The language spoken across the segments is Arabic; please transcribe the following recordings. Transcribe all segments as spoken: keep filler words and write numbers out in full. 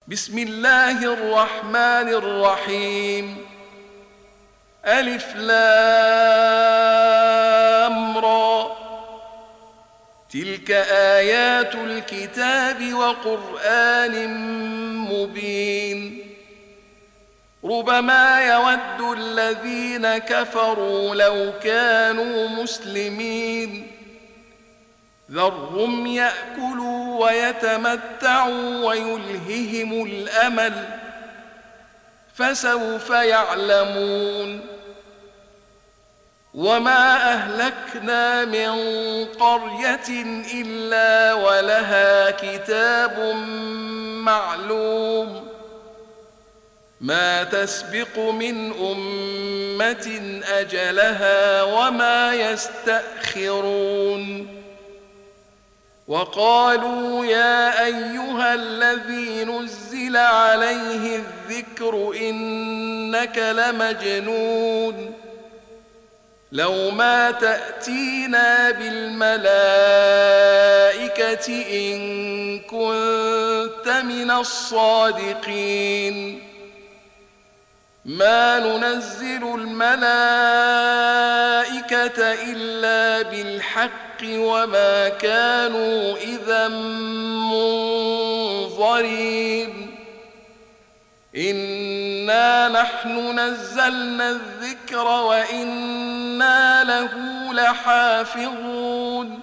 بسم الله الرحمن الرحيم. ألف لام را، تلك آيات الكتاب وقرآن مبين. ربما يود الذين كفروا لو كانوا مسلمين، ذرهم يأكلوا ويتمتعوا ويلههم الأمل، فسوف يعلمون. وما أهلكنا من قرية إلا ولها كتاب معلوم، ما تسبق من أمة أجلها وما يستأخرون. وقالوا يا أيها الذي نزل عليه الذكر إنك لمجنون، لو ما تأتينا بالملائكة إن كنت من الصادقين. ما ننزل الملائكة إلا بالحق وما كانوا إذا منظرين. إنا نحن نزلنا الذكر وإنا له لحافظون.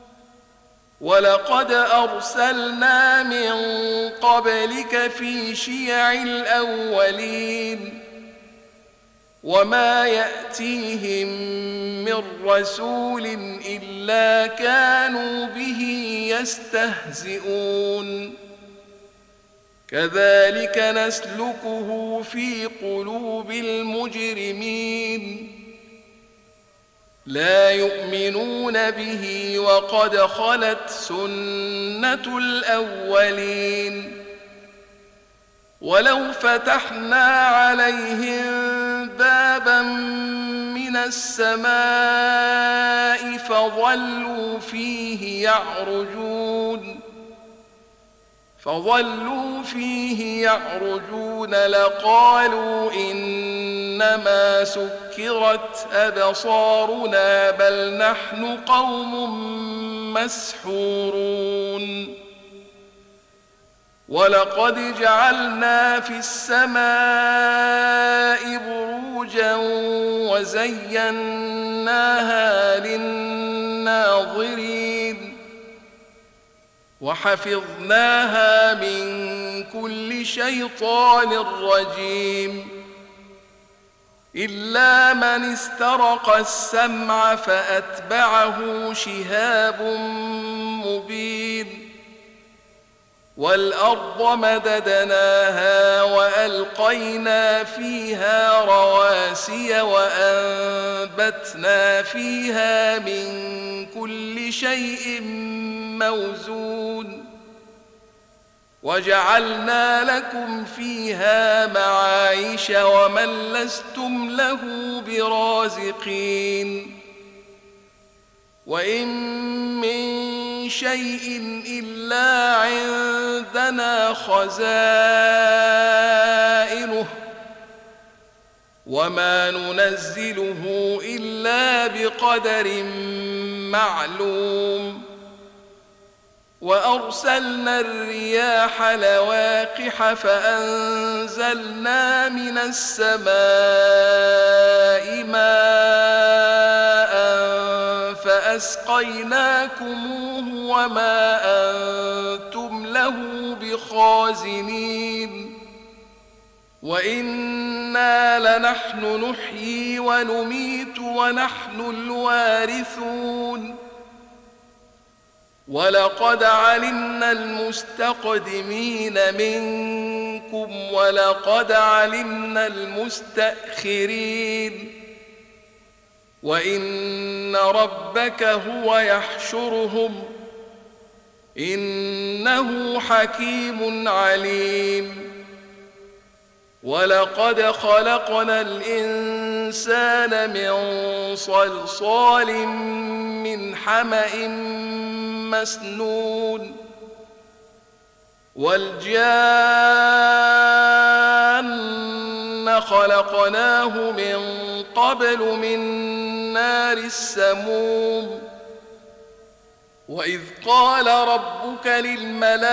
ولقد أرسلنا من قبلك في شيع الأولين، وما يأتيهم من رسول إلا كانوا به يستهزئون. كذلك نسلكه في قلوب المجرمين، لا يؤمنون به وقد خلت سنة الأولين. ولو فتحنا عليهم بابا من السماء فظلوا فيه يعرجون فظلوا فيه يعرجون لقالوا إنما سكرت أبصارنا بل نحن قوم مسحورون. ولقد جعلنا في السماء بروجا وزيناها للناظرين، وحفظناها من كل شيطان رجيم، إلا من استرق السمع فأتبعه شهاب مبين. والأرض مددناها وألقينا فيها رواسي وأنبتنا فيها من كل شيء موزون، وجعلنا لكم فيها معايش ومن لستم له برازقين. وإن من شيء إلا عندنا خزائنه وما ننزله إلا بقدر معلوم. وأرسلنا الرياح لواقح فأنزلنا من السماء ماء فأسقيناكموه وما أنتم له بخازنين. وإنا لنحن نحيي ونميت ونحن الوارثون. ولقد علمنا المستقدمين منكم ولقد علمنا المستأخرين. وإن ربك هو يحشرهم إنه حكيم عليم. ولقد خلقنا الإنسان من صلصال من حمأ مسنون والجان خلقناه من قبل من نار السموم وإذ قال ربك للملائكة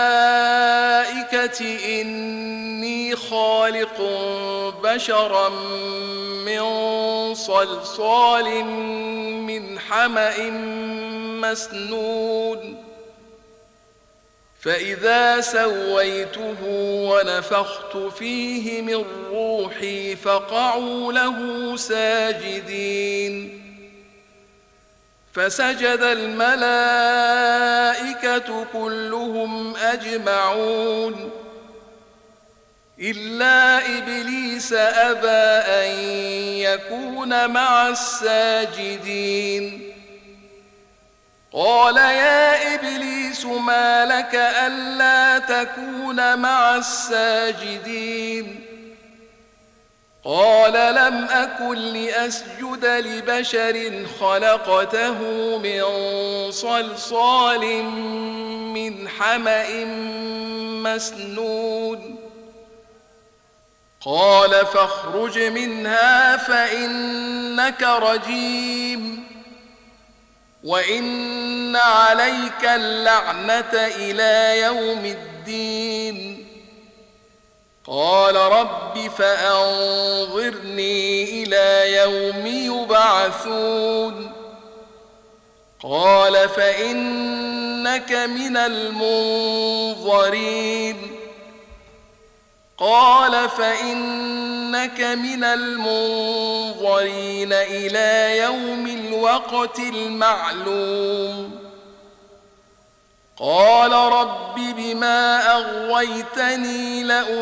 إني خالق بشرا من صلصال من حمأ مسنون فإذا سويته ونفخت فيه من روحي فقعوا له ساجدين فسجد الملائكة كلهم أجمعون إلا إبليس أبى أن يكون مع الساجدين قال يا إبليس ما لك ألا تكون مع الساجدين قال لم أكن لأسجد لبشر خلقته من صلصال من حمأ مسنون قال فاخرج منها فإنك رجيم وإن عليك اللعنة إلى يوم الدين قال رب فأنظرني إلى يوم يبعثون قال فإنك من المنظرين قال فإنك من المنظرين إلى يوم الوقت المعلوم قال رب بما أغويتني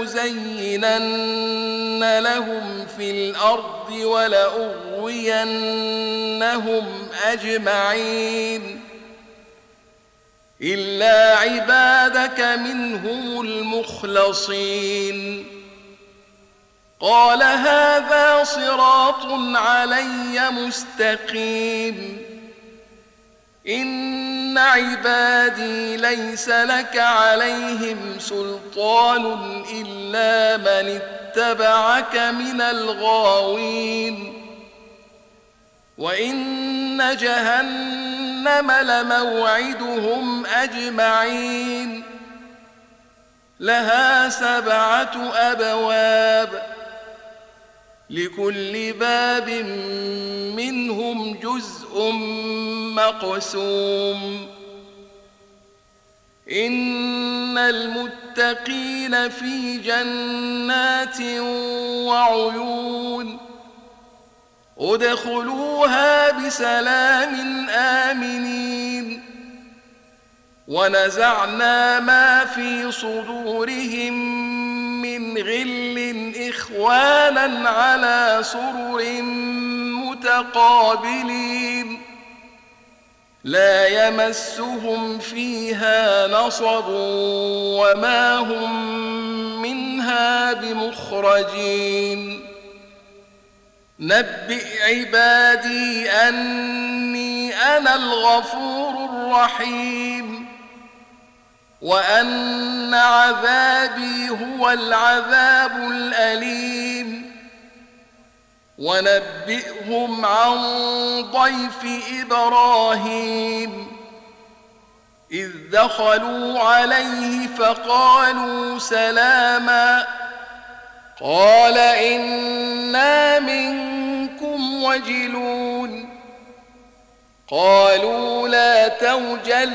لأزينن لهم في الأرض ولأغوينهم أجمعين إلا عبادك منهم المخلصين قال هذا صراط علي مستقيم إن عبادي ليس لك عليهم سلطان إلا من اتبعك من الغاوين وإن جهنم لموعدهم أجمعين لها سبعة أبواب لكل باب منهم جزء مقسوم إن المتقين في جنات وعيون ادخلوها بسلام آمنين ونزعنا ما في صدورهم من غل إخوانا على سرر متقابلين لا يمسهم فيها نصب وما هم منها بمخرجين نبئ عبادي أني أنا الغفور الرحيم وأن عذابي هو العذاب الأليم ونبئهم عن ضيف إبراهيم إذ دخلوا عليه فقالوا سلاما قال إنا منكم وجلون قالوا لا توجل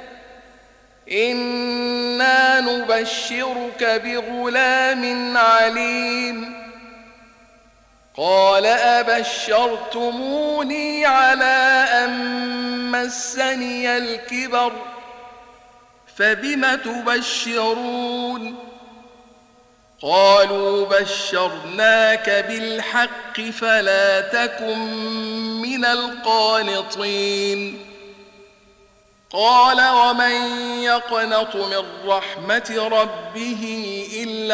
إنا نبشرك بغلام عليم قال أبشرتموني على أن مسني الكبر فبم تبشرون قالوا بشرناك بالحق فلا تكن من القانطين قال ومن يقنط من رحمة ربه إلا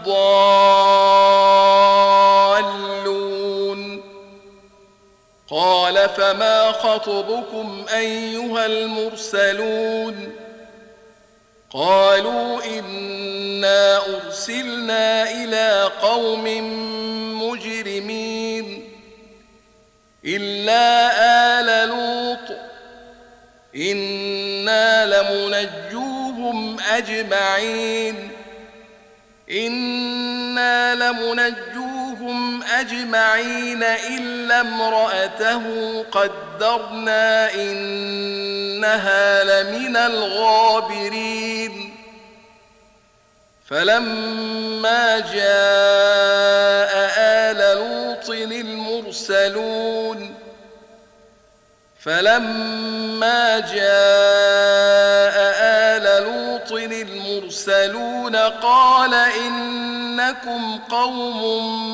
الضالون قال فما خطبكم أيها المرسلون قالوا إنا أرسلنا إلى قوم مجرمين إلا آل لوط إنا لمنجوهم أجمعين إنا لمنجوهم أجمعين إلا امرأته قدرنا إنها لمن الغابرين فلما جاء آل لوط المرسلون فلما جاء آل لوط المرسلون قال إنكم قوم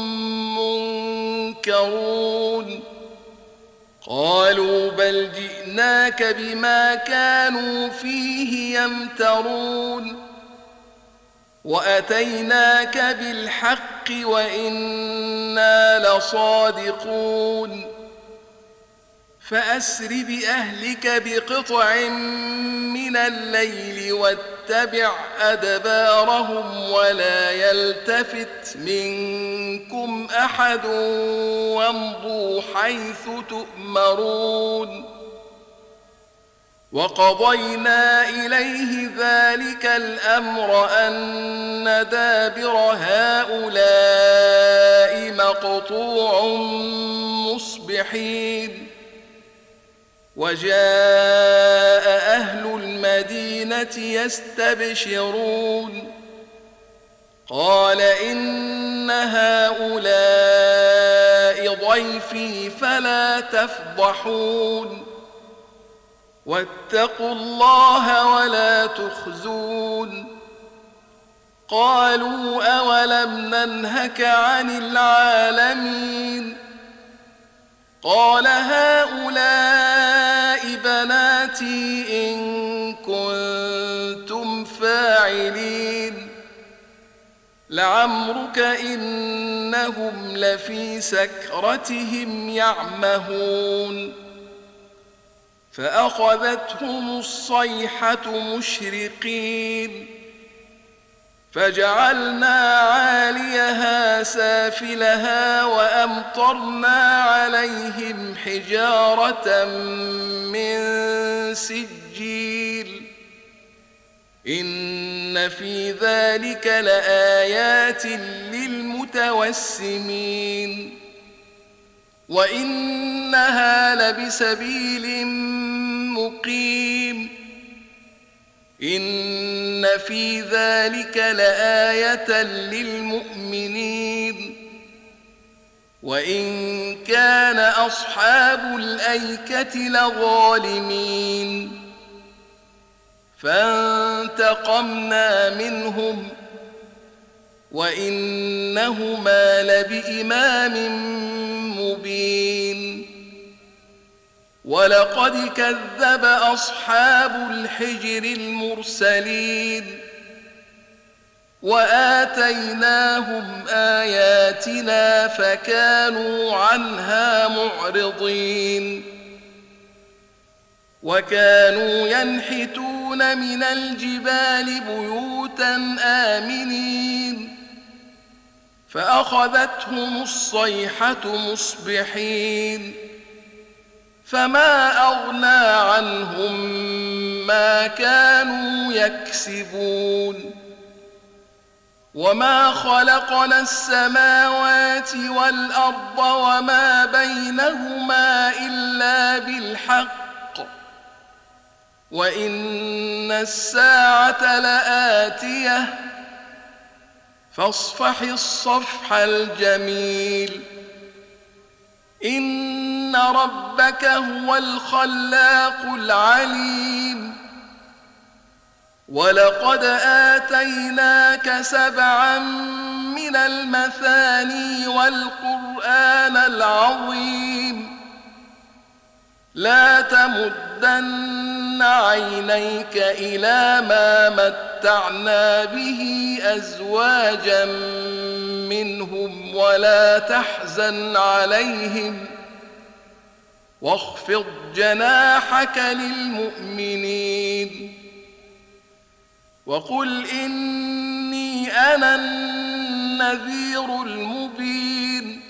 منكرون قالوا بل جئناك بما كانوا فيه يمترون وأتيناك بالحق وإنا لصادقون فأسر بأهلك بقطع من الليل واتبع أدبارهم ولا يلتفت منكم أحد وامضوا حيث تؤمرون وقضينا إليه ذلك الأمر أن دابر هؤلاء مقطوع مصبحين وجاء أهل المدينة يستبشرون قال إن هؤلاء ضيفي فلا تفضحون واتقوا الله ولا تخزون قالوا أولم ننهك عن العالمين قال هؤلاء بناتي إن كنتم فاعلين لعمرك إنهم لفي سكرتهم يعمهون فأخذتهم الصيحة مشرقين فجعلنا عاليها سافلها وأمطرنا عليهم حجارة من سجيل إن في ذلك لآيات للمتوسمين وإنها لبسبيل مقيم إن في ذلك لآية للمؤمنين وإن كان أصحاب الأيكة لظالمين فانتقمنا منهم وإنهما لبإمام مبين ولقد كذب أصحاب الحجر المرسلين وآتيناهم آياتنا فكانوا عنها معرضين وكانوا ينحتون من الجبال بيوتا آمنين فأخذتهم الصيحة مصبحين فما أغنى عنهم ما كانوا يكسبون وما خلقنا السماوات والأرض وما بينهما إلا بالحق وإن الساعة لآتية فاصفح الصفح الجميل إن ربك هو الخلاق العليم ولقد آتيناك سبعا من المثاني والقرآن العظيم لا تمدن عينيك إلى ما متعنا به أزواجا منهم ولا تحزن عليهم واخفض جناحك للمؤمنين وقل إني أنا النذير المبين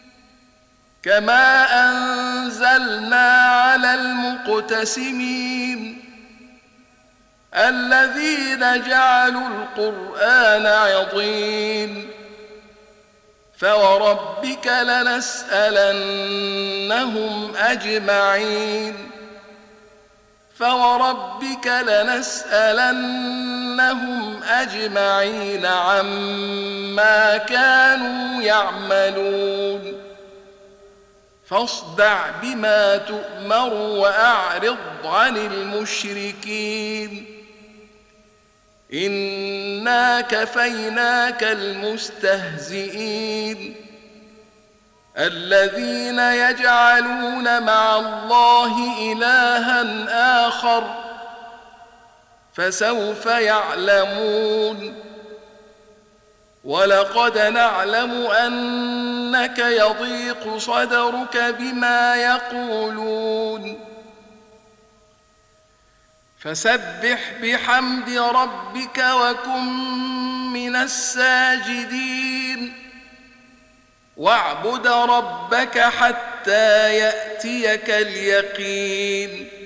كما أنزلنا على المقتسمين الذين جعلوا القرآن عضين فوربك لنسألنهم أجمعين فوربك لنسألنهم أجمعين عما كانوا يعملون فاصدع بما تؤمر وأعرض عن المشركين إنا كفيناك المستهزئين الذين يجعلون مع الله إلها آخر فسوف يعلمون ولقد نعلم أنك يضيق صدرك بما يقولون فسبح بحمد ربك وكن من الساجدين واعبد ربك حتى يأتيك اليقين